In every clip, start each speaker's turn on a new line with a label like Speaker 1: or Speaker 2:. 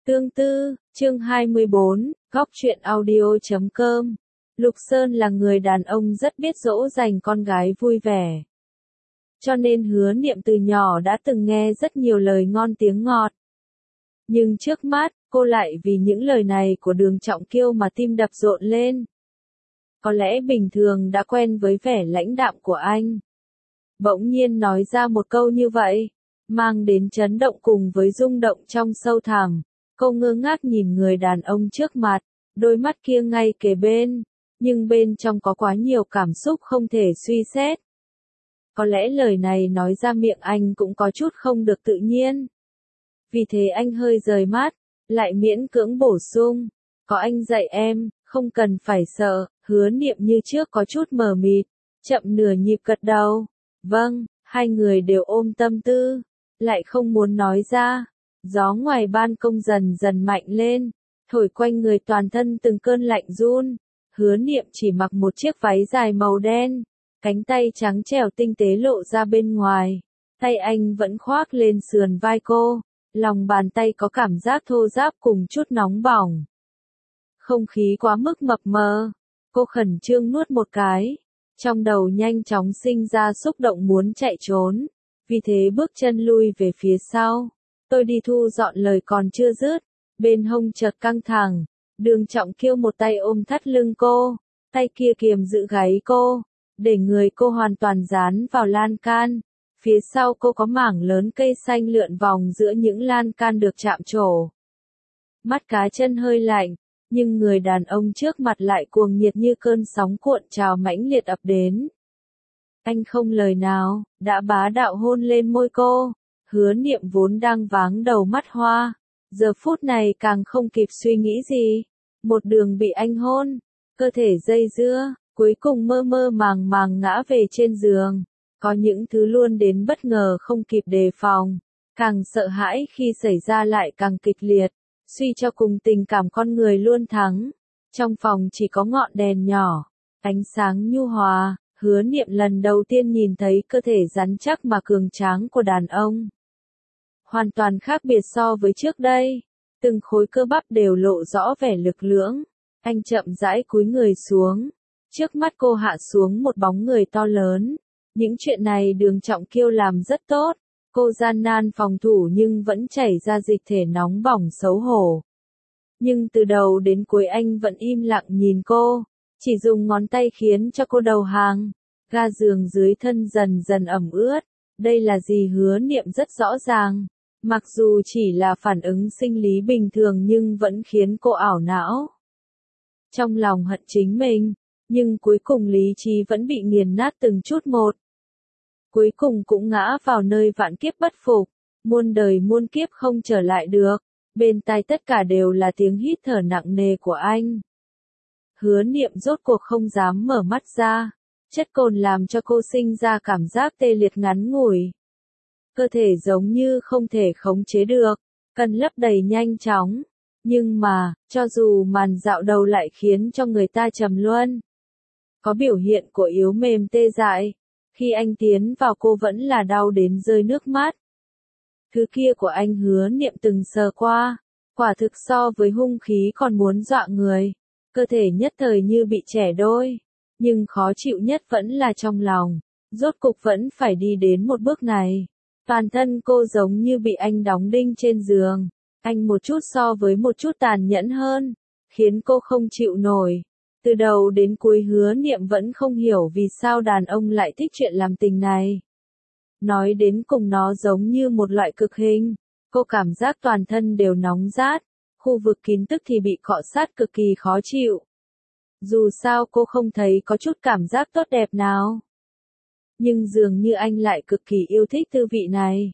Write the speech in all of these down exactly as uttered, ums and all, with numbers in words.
Speaker 1: Tương tư, chương hai mươi bốn, góc truyện audio chấm com. Lục Sơn là người đàn ông rất biết dỗ dành con gái vui vẻ. Cho nên Hứa Niệm từ nhỏ đã từng nghe rất nhiều lời ngon tiếng ngọt. Nhưng trước mắt, cô lại vì những lời này của Đường Trọng Kiêu mà tim đập rộn lên. Có lẽ bình thường đã quen với vẻ lãnh đạm của anh. Bỗng nhiên nói ra một câu như vậy, mang đến chấn động cùng với rung động trong sâu thẳm. Cô ngơ ngác nhìn người đàn ông trước mặt, đôi mắt kia ngay kề bên, nhưng bên trong có quá nhiều cảm xúc không thể suy xét. Có lẽ lời này nói ra miệng anh cũng có chút không được tự nhiên. Vì thế anh hơi rời mắt, lại miễn cưỡng bổ sung, có anh dạy em, không cần phải sợ. Hứa Niệm như trước có chút mờ mịt, chậm nửa nhịp gật đầu. Vâng, hai người đều ôm tâm tư, lại không muốn nói ra. Gió ngoài ban công dần dần mạnh lên, thổi quanh người toàn thân từng cơn lạnh run. Hứa Niệm chỉ mặc một chiếc váy dài màu đen, cánh tay trắng trẻo tinh tế lộ ra bên ngoài. Tay anh vẫn khoác lên sườn vai cô, lòng bàn tay có cảm giác thô ráp cùng chút nóng bỏng. Không khí quá mức mập mờ, cô khẩn trương nuốt một cái, trong đầu nhanh chóng sinh ra xúc động muốn chạy trốn, vì thế bước chân lui về phía sau. Tôi đi thu dọn lời còn chưa dứt, bên hông chợt căng thẳng, Đường Trọng Kiêu một tay ôm thắt lưng cô, tay kia kiềm giữ gáy cô, để người cô hoàn toàn dán vào lan can. Phía sau cô có mảng lớn cây xanh lượn vòng giữa những lan can được chạm trổ. Mắt cá chân hơi lạnh, nhưng người đàn ông trước mặt lại cuồng nhiệt như cơn sóng cuộn trào mãnh liệt ập đến. Anh không lời nào, đã bá đạo hôn lên môi cô. Hứa Niệm vốn đang váng đầu mắt hoa, giờ phút này càng không kịp suy nghĩ gì, một đường bị anh hôn, cơ thể dây dưa, cuối cùng mơ mơ màng màng ngã về trên giường. Có những thứ luôn đến bất ngờ không kịp đề phòng, càng sợ hãi khi xảy ra lại càng kịch liệt, suy cho cùng tình cảm con người luôn thắng. Trong phòng chỉ có ngọn đèn nhỏ, ánh sáng nhu hòa, Hứa Niệm lần đầu tiên nhìn thấy cơ thể rắn chắc mà cường tráng của đàn ông. Hoàn toàn khác biệt so với trước đây, từng khối cơ bắp đều lộ rõ vẻ lực lưỡng. Anh chậm rãi cúi người xuống, trước mắt cô hạ xuống một bóng người to lớn. Những chuyện này Đường Trọng Kiêu làm rất tốt, cô gian nan phòng thủ nhưng vẫn chảy ra dịch thể nóng bỏng xấu hổ. Nhưng từ đầu đến cuối anh vẫn im lặng nhìn cô, chỉ dùng ngón tay khiến cho cô đầu hàng. Ga giường dưới thân dần dần ẩm ướt, đây là gì Hứa Niệm rất rõ ràng. Mặc dù chỉ là phản ứng sinh lý bình thường nhưng vẫn khiến cô ảo não. Trong lòng hận chính mình, nhưng cuối cùng lý trí vẫn bị nghiền nát từng chút một. Cuối cùng cũng ngã vào nơi vạn kiếp bất phục, muôn đời muôn kiếp không trở lại được. Bên tai tất cả đều là tiếng hít thở nặng nề của anh. Hứa Niệm rốt cuộc không dám mở mắt ra, chất cồn làm cho cô sinh ra cảm giác tê liệt ngắn ngủi. Cơ thể giống như không thể khống chế được, cần lấp đầy nhanh chóng. Nhưng mà, cho dù màn dạo đầu lại khiến cho người ta trầm luân. Có biểu hiện của yếu mềm tê dại, khi anh tiến vào cô vẫn là đau đến rơi nước mắt. Thứ kia của anh Hứa Niệm từng sờ qua, quả thực so với hung khí còn muốn dọa người. Cơ thể nhất thời như bị chẻ đôi, nhưng khó chịu nhất vẫn là trong lòng, rốt cục vẫn phải đi đến một bước này. Toàn thân cô giống như bị anh đóng đinh trên giường, anh một chút so với một chút tàn nhẫn hơn, khiến cô không chịu nổi. Từ đầu đến cuối Hứa Niệm vẫn không hiểu vì sao đàn ông lại thích chuyện làm tình này. Nói đến cùng nó giống như một loại cực hình, cô cảm giác toàn thân đều nóng rát, khu vực kín tức thì bị cọ sát cực kỳ khó chịu. Dù sao cô không thấy có chút cảm giác tốt đẹp nào. Nhưng dường như anh lại cực kỳ yêu thích tư vị này.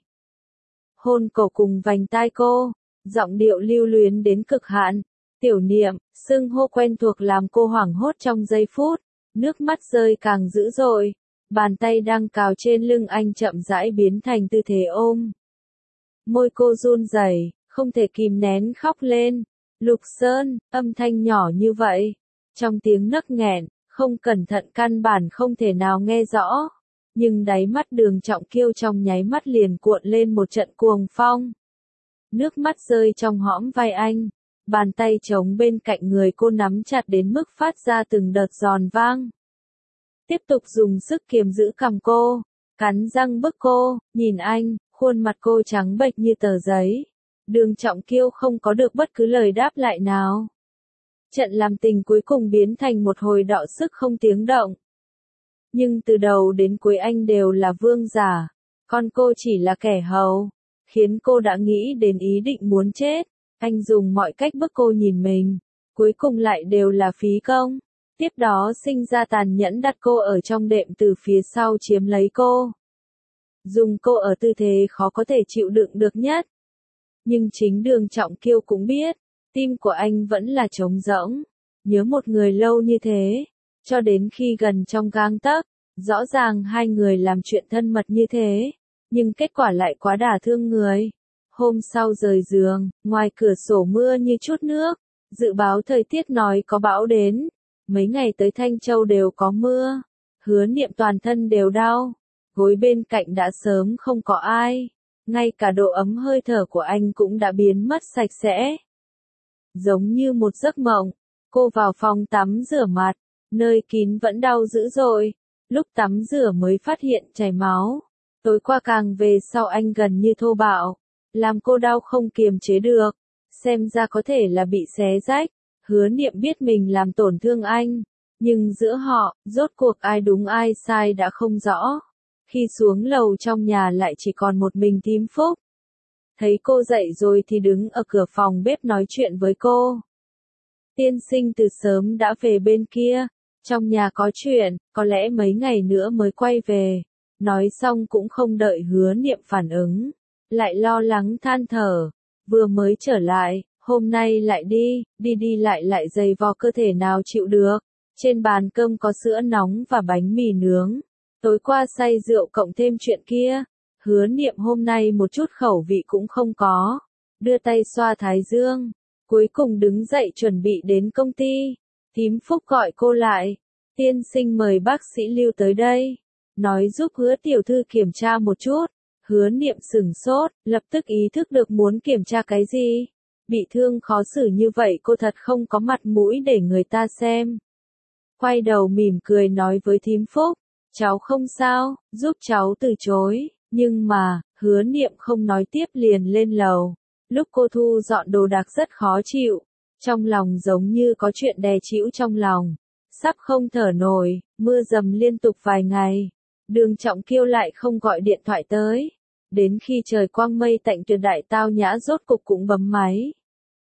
Speaker 1: Hôn cổ cùng vành tai cô, giọng điệu lưu luyến đến cực hạn. Tiểu Niệm, xưng hô quen thuộc làm cô hoảng hốt trong giây phút, nước mắt rơi càng dữ dội. Bàn tay đang cào trên lưng anh chậm rãi biến thành tư thế ôm. Môi cô run rẩy, không thể kìm nén khóc lên. Lục Sơn, âm thanh nhỏ như vậy, trong tiếng nấc nghẹn, không cẩn thận căn bản không thể nào nghe rõ. Nhưng đáy mắt Đường Trọng Kiêu trong nháy mắt liền cuộn lên một trận cuồng phong. Nước mắt rơi trong hõm vai anh. Bàn tay trống bên cạnh người cô nắm chặt đến mức phát ra từng đợt giòn vang. Tiếp tục dùng sức kiềm giữ cằm cô, cắn răng bức cô, nhìn anh, khuôn mặt cô trắng bệch như tờ giấy. Đường Trọng Kiêu không có được bất cứ lời đáp lại nào. Trận làm tình cuối cùng biến thành một hồi đọ sức không tiếng động. Nhưng từ đầu đến cuối anh đều là vương giả, còn cô chỉ là kẻ hầu, khiến cô đã nghĩ đến ý định muốn chết. Anh dùng mọi cách bức cô nhìn mình, cuối cùng lại đều là phí công. Tiếp đó sinh ra tàn nhẫn đặt cô ở trong đệm từ phía sau chiếm lấy cô. Dùng cô ở tư thế khó có thể chịu đựng được nhất. Nhưng chính Đường Trọng Kiêu cũng biết, tim của anh vẫn là trống rỗng. Nhớ một người lâu như thế, cho đến khi gần trong gang tấc, rõ ràng hai người làm chuyện thân mật như thế, nhưng kết quả lại quá đả thương người. Hôm sau rời giường, ngoài cửa sổ mưa như chút nước, dự báo thời tiết nói có bão đến, mấy ngày tới Thanh Châu đều có mưa. Hứa Niệm toàn thân đều đau, gối bên cạnh đã sớm không có ai, ngay cả độ ấm hơi thở của anh cũng đã biến mất sạch sẽ. Giống như một giấc mộng, cô vào phòng tắm rửa mặt, nơi kín vẫn đau dữ dội, lúc tắm rửa mới phát hiện chảy máu. Tối qua càng về sau anh gần như thô bạo, làm cô đau không kiềm chế được, xem ra có thể là bị xé rách. Hứa Niệm biết mình làm tổn thương anh, nhưng giữa họ, rốt cuộc ai đúng ai sai đã không rõ. Khi xuống lầu trong nhà lại chỉ còn một mình Thím Phúc. Thấy cô dậy rồi thì đứng ở cửa phòng bếp nói chuyện với cô. Tiên sinh từ sớm đã về bên kia, trong nhà có chuyện, có lẽ mấy ngày nữa mới quay về. Nói xong cũng không đợi Hứa Niệm phản ứng, lại lo lắng than thở, vừa mới trở lại, hôm nay lại đi, đi đi lại lại dày vò cơ thể nào chịu được. Trên bàn cơm có sữa nóng và bánh mì nướng. Tối qua say rượu cộng thêm chuyện kia, Hứa Niệm hôm nay một chút khẩu vị cũng không có. Đưa tay xoa thái dương, cuối cùng đứng dậy chuẩn bị đến công ty. Thím Phúc gọi cô lại, tiên sinh mời bác sĩ Lưu tới đây, nói giúp Hứa tiểu thư kiểm tra một chút. Hứa Niệm sửng sốt, lập tức ý thức được muốn kiểm tra cái gì. Bị thương khó xử như vậy cô thật không có mặt mũi để người ta xem. Quay đầu mỉm cười nói với Thím Phúc, cháu không sao, giúp cháu từ chối. Nhưng mà, Hứa Niệm không nói tiếp liền lên lầu. Lúc cô thu dọn đồ đạc rất khó chịu, trong lòng giống như có chuyện đè chịu trong lòng, sắp không thở nổi. Mưa dầm liên tục vài ngày, Đường Trọng Kiêu lại không gọi điện thoại tới. Đến khi trời quang mây tạnh Tuyệt Đại Tao Nhã rốt cục cũng bấm máy.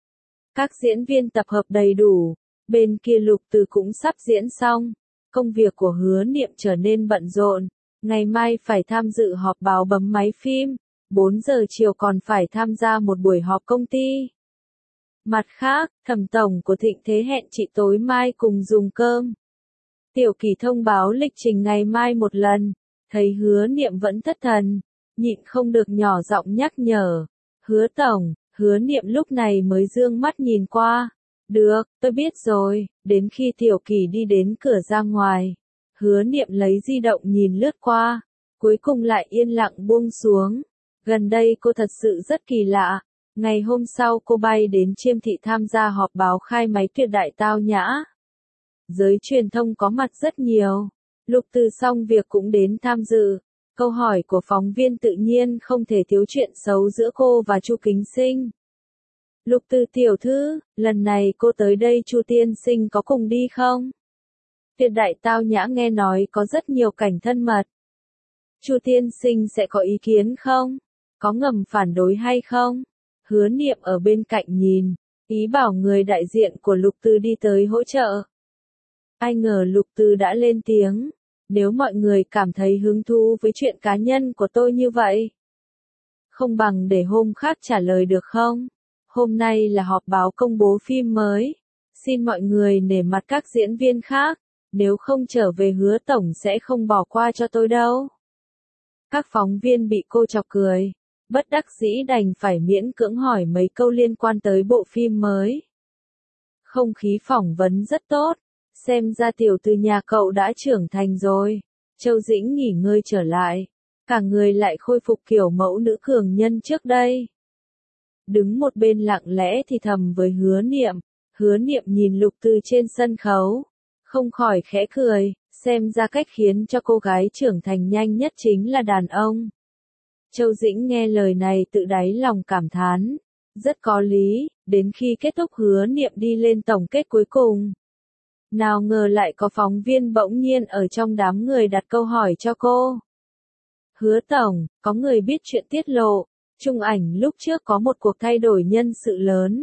Speaker 1: Các diễn viên tập hợp đầy đủ, bên kia Lục Từ cũng sắp diễn xong. Công việc của Hứa Niệm trở nên bận rộn, ngày mai phải tham dự họp báo bấm máy phim, bốn giờ chiều còn phải tham gia một buổi họp công ty. Mặt khác, Thẩm tổng của Thịnh Thế hẹn chị tối mai cùng dùng cơm. Tiểu Kỳ thông báo lịch trình ngày mai một lần, thấy Hứa Niệm vẫn thất thần, nhịn không được nhỏ giọng nhắc nhở. Hứa tổng, Hứa Niệm lúc này mới dương mắt nhìn qua. Được, tôi biết rồi. Đến khi Tiểu Kỳ đi đến cửa ra ngoài, Hứa Niệm lấy di động nhìn lướt qua, cuối cùng lại yên lặng buông xuống. Gần đây cô thật sự rất kỳ lạ. Ngày hôm sau cô bay đến Chiêm Thị tham gia họp báo khai máy Tuyệt Đại Tao Nhã. Giới truyền thông có mặt rất nhiều. Lục Từ xong việc cũng đến tham dự. Câu hỏi của phóng viên tự nhiên không thể thiếu chuyện xấu giữa cô và Chu Kính Sinh. Lục Từ tiểu thư, lần này cô tới đây Chu tiên sinh có cùng đi không? Tuyệt Đại Tao Nhã nghe nói có rất nhiều cảnh thân mật. Chu tiên sinh sẽ có ý kiến không? Có ngầm phản đối hay không? Hứa Niệm ở bên cạnh nhìn, ý bảo người đại diện của Lục Từ đi tới hỗ trợ. Ai ngờ Lục Từ đã lên tiếng, nếu mọi người cảm thấy hứng thú với chuyện cá nhân của tôi như vậy, không bằng để hôm khác trả lời được không? Hôm nay là họp báo công bố phim mới, xin mọi người nể mặt các diễn viên khác, nếu không trở về Hứa tổng sẽ không bỏ qua cho tôi đâu. Các phóng viên bị cô chọc cười, bất đắc dĩ đành phải miễn cưỡng hỏi mấy câu liên quan tới bộ phim mới. Không khí phỏng vấn rất tốt, xem ra tiểu từ nhà cậu đã trưởng thành rồi. Châu Dĩnh nghỉ ngơi trở lại, cả người lại khôi phục kiểu mẫu nữ cường nhân trước đây. đứng một bên lặng lẽ thì thầm với Hứa Niệm. Hứa Niệm nhìn Lục Từ trên sân khấu, không khỏi khẽ cười, xem ra cách khiến cho cô gái trưởng thành nhanh nhất chính là đàn ông. Châu Dĩnh nghe lời này tự đáy lòng cảm thán, rất có lý, đến khi kết thúc Hứa Niệm đi lên tổng kết cuối cùng. Nào ngờ lại có phóng viên bỗng nhiên ở trong đám người đặt câu hỏi cho cô. Hứa Tổng, có người biết chuyện tiết lộ, Trung Ảnh lúc trước có một cuộc thay đổi nhân sự lớn.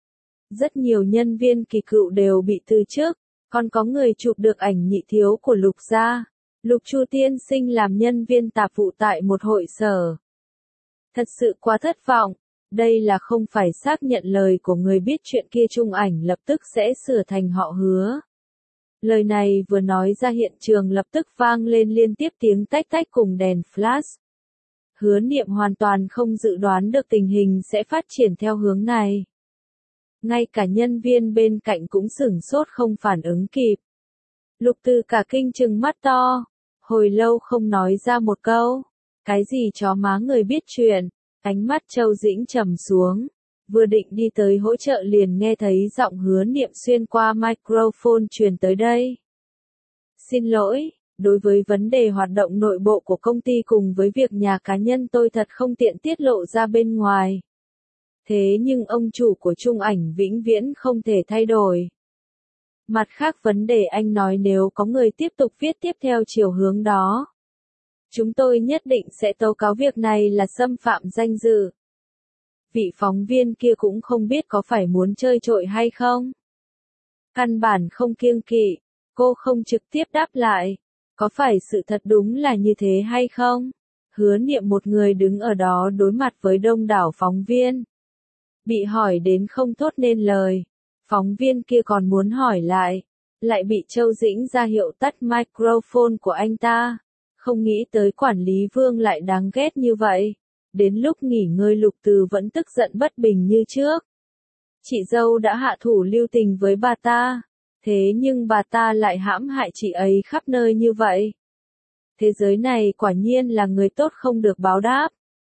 Speaker 1: Rất nhiều nhân viên kỳ cựu đều bị từ chức, còn có người chụp được ảnh nhị thiếu của Lục gia. Lục Chu tiên sinh làm nhân viên tạp vụ tại một hội sở. Thật sự quá thất vọng, đây là không phải xác nhận lời của người biết chuyện kia. Trung Ảnh lập tức sẽ sửa thành họ Hứa. Lời này vừa nói ra hiện trường lập tức vang lên liên tiếp tiếng tách tách cùng đèn flash. Hứa Niệm hoàn toàn không dự đoán được tình hình sẽ phát triển theo hướng này. Ngay cả nhân viên bên cạnh cũng sửng sốt không phản ứng kịp. Lục Từ cả kinh trừng mắt to, hồi lâu không nói ra một câu. Cái gì chó má người biết chuyện, ánh mắt Châu Dĩnh trầm xuống. Vừa định đi tới hỗ trợ liền nghe thấy giọng Hứa Niệm xuyên qua microphone truyền tới đây. Xin lỗi, đối với vấn đề hoạt động nội bộ của công ty cùng với việc nhà cá nhân tôi thật không tiện tiết lộ ra bên ngoài. Thế nhưng ông chủ của Trung Ảnh vĩnh viễn không thể thay đổi. Mặt khác vấn đề anh nói nếu có người tiếp tục viết tiếp theo chiều hướng đó, chúng tôi nhất định sẽ tố cáo việc này là xâm phạm danh dự. Vị phóng viên kia cũng không biết có phải muốn chơi trội hay không. Căn bản không kiêng kỵ, cô không trực tiếp đáp lại. Có phải sự thật đúng là như thế hay không? Hứa Niệm một người đứng ở đó đối mặt với đông đảo phóng viên. Bị hỏi đến không thốt nên lời. Phóng viên kia còn muốn hỏi lại. Lại bị Châu Dĩnh ra hiệu tắt microphone của anh ta. Không nghĩ tới quản lý Vương lại đáng ghét như vậy. Đến lúc nghỉ ngơi Lục Từ vẫn tức giận bất bình như trước. Chị dâu đã hạ thủ lưu tình với bà ta. Thế nhưng bà ta lại hãm hại chị ấy khắp nơi như vậy. Thế giới này quả nhiên là người tốt không được báo đáp.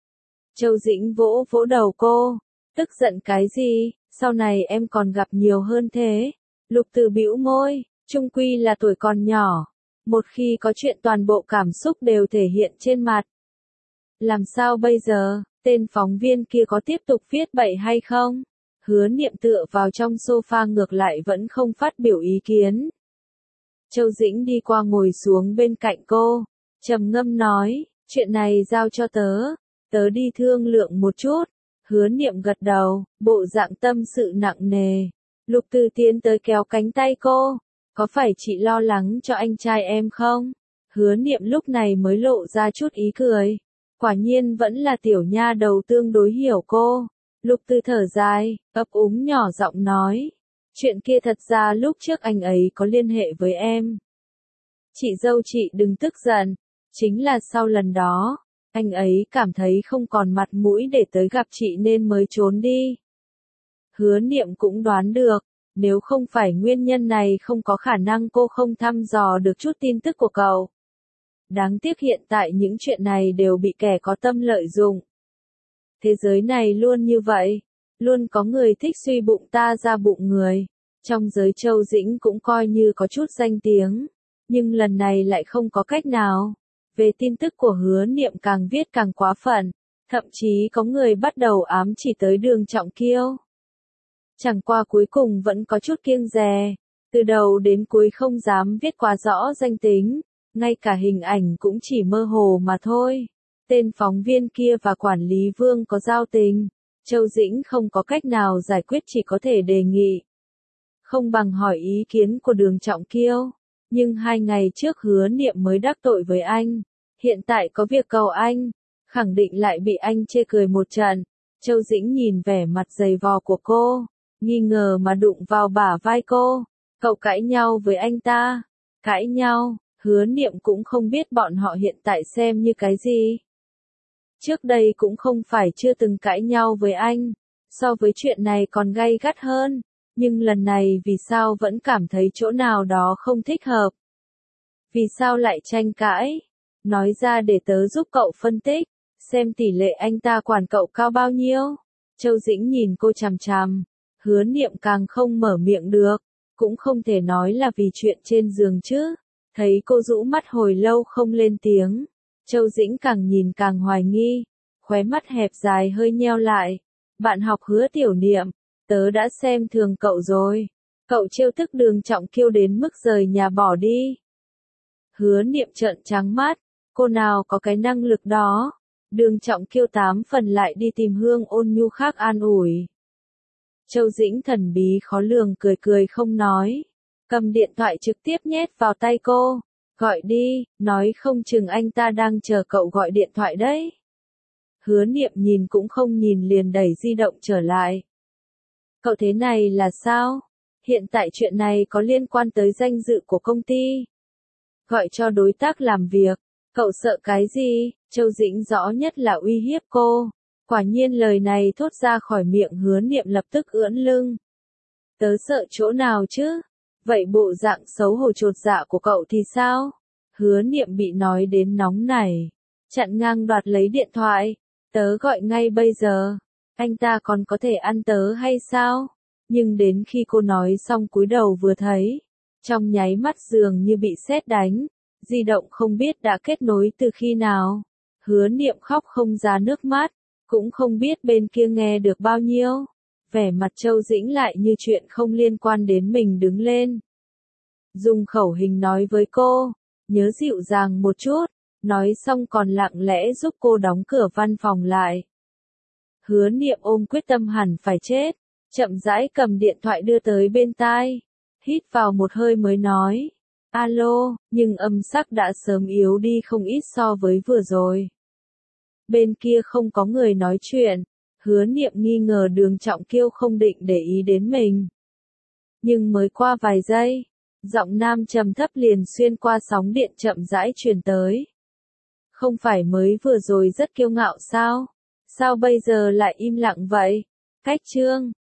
Speaker 1: Châu Dĩnh vỗ vỗ đầu cô. Tức giận cái gì, sau này em còn gặp nhiều hơn thế. Lục Từ bĩu môi, chung quy là tuổi còn nhỏ. Một khi có chuyện toàn bộ cảm xúc đều thể hiện trên mặt. Làm sao bây giờ, tên phóng viên kia có tiếp tục viết bậy hay không? Hứa Niệm tựa vào trong sofa ngược lại vẫn không phát biểu ý kiến. Châu Dĩnh đi qua ngồi xuống bên cạnh cô, trầm ngâm nói, chuyện này giao cho tớ, tớ đi thương lượng một chút. Hứa Niệm gật đầu, bộ dạng tâm sự nặng nề. Lục Từ tiến tới kéo cánh tay cô, có phải chị lo lắng cho anh trai em không? Hứa Niệm lúc này mới lộ ra chút ý cười. Quả nhiên vẫn là tiểu nha đầu tương đối hiểu cô. Lục Từ thở dài, ấp úng nhỏ giọng nói. Chuyện kia thật ra lúc trước anh ấy có liên hệ với em. Chị dâu chị đừng tức giận. Chính là sau lần đó, anh ấy cảm thấy không còn mặt mũi để tới gặp chị nên mới trốn đi. Hứa Niệm cũng đoán được, nếu không phải nguyên nhân này không có khả năng cô không thăm dò được chút tin tức của cậu. Đáng tiếc hiện tại những chuyện này đều bị kẻ có tâm lợi dụng. Thế giới này luôn như vậy, luôn có người thích suy bụng ta ra bụng người. Trong giới Châu Dĩnh cũng coi như có chút danh tiếng, nhưng lần này lại không có cách nào. Về tin tức của Hứa Niệm càng viết càng quá phận, thậm chí có người bắt đầu ám chỉ tới Đường Trọng Kiêu. Chẳng qua cuối cùng vẫn có chút kiêng dè, từ đầu đến cuối không dám viết quá rõ danh tính, ngay cả hình ảnh cũng chỉ mơ hồ mà thôi. Tên phóng viên kia và quản lý Vương có giao tình, Châu Dĩnh không có cách nào giải quyết chỉ có thể đề nghị. Không bằng hỏi ý kiến của Đường Trọng Kiêu, nhưng hai ngày trước Hứa Niệm mới đắc tội với anh, hiện tại có việc cầu anh, khẳng định lại bị anh chê cười một trận. Châu Dĩnh nhìn vẻ mặt dày vò của cô, nghi ngờ mà đụng vào bả vai cô. Cậu cãi nhau với anh ta? Cãi nhau? Hứa Niệm cũng không biết bọn họ hiện tại xem như cái gì. Trước đây cũng không phải chưa từng cãi nhau với anh, so với chuyện này còn gay gắt hơn, nhưng lần này vì sao vẫn cảm thấy chỗ nào đó không thích hợp? Vì sao lại tranh cãi? Nói ra để tớ giúp cậu phân tích, xem tỷ lệ anh ta quản cậu cao bao nhiêu. Châu Dĩnh nhìn cô chằm chằm, Hứa Niệm càng không mở miệng được, cũng không thể nói là vì chuyện trên giường chứ. Thấy cô rũ mắt hồi lâu không lên tiếng, Châu Dĩnh càng nhìn càng hoài nghi, khóe mắt hẹp dài hơi nheo lại. Bạn học Hứa Tiểu Niệm, tớ đã xem thường cậu rồi. Cậu trêu tức Đường Trọng Kiêu đến mức rời nhà bỏ đi. Hứa Niệm trợn trắng mắt, cô nào có cái năng lực đó. Đường Trọng Kiêu tám phần lại đi tìm Hương Ôn Nhu khác an ủi. Châu Dĩnh thần bí khó lường cười cười không nói, cầm điện thoại trực tiếp nhét vào tay cô. Gọi đi, nói không chừng anh ta đang chờ cậu gọi điện thoại đấy. Hứa Niệm nhìn cũng không nhìn liền đẩy di động trở lại. Cậu thế này là sao? Hiện tại chuyện này có liên quan tới danh dự của công ty. Gọi cho đối tác làm việc, cậu sợ cái gì? Châu Dĩnh rõ nhất là uy hiếp cô. Quả nhiên lời này thốt ra khỏi miệng Hứa Niệm lập tức ưỡn lưng. Tớ sợ chỗ nào chứ? Vậy bộ dạng xấu hổ chột dạ của cậu thì sao? Hứa Niệm bị nói đến nóng nảy, chặn ngang đoạt lấy điện thoại. Tớ gọi ngay bây giờ. Anh ta còn có thể ăn tớ hay sao? Nhưng đến khi cô nói xong cúi đầu vừa thấy, trong nháy mắt dường như bị sét đánh, di động không biết đã kết nối từ khi nào. Hứa Niệm khóc không ra nước mắt, cũng không biết bên kia nghe được bao nhiêu. Vẻ mặt Châu Dĩnh lại như chuyện không liên quan đến mình đứng lên. Dùng khẩu hình nói với cô, nhớ dịu dàng một chút, nói xong còn lặng lẽ giúp cô đóng cửa văn phòng lại. Hứa Niệm ôm quyết tâm hẳn phải chết, chậm rãi cầm điện thoại đưa tới bên tai, hít vào một hơi mới nói, alo, nhưng âm sắc đã sớm yếu đi không ít so với vừa rồi. Bên kia không có người nói chuyện, Hứa Niệm nghi ngờ Đường Trọng Kiêu không định để ý đến mình. Nhưng mới qua vài giây, giọng nam trầm thấp liền xuyên qua sóng điện chậm rãi truyền tới. Không phải mới vừa rồi rất kiêu ngạo sao? Sao bây giờ lại im lặng vậy? Cách chương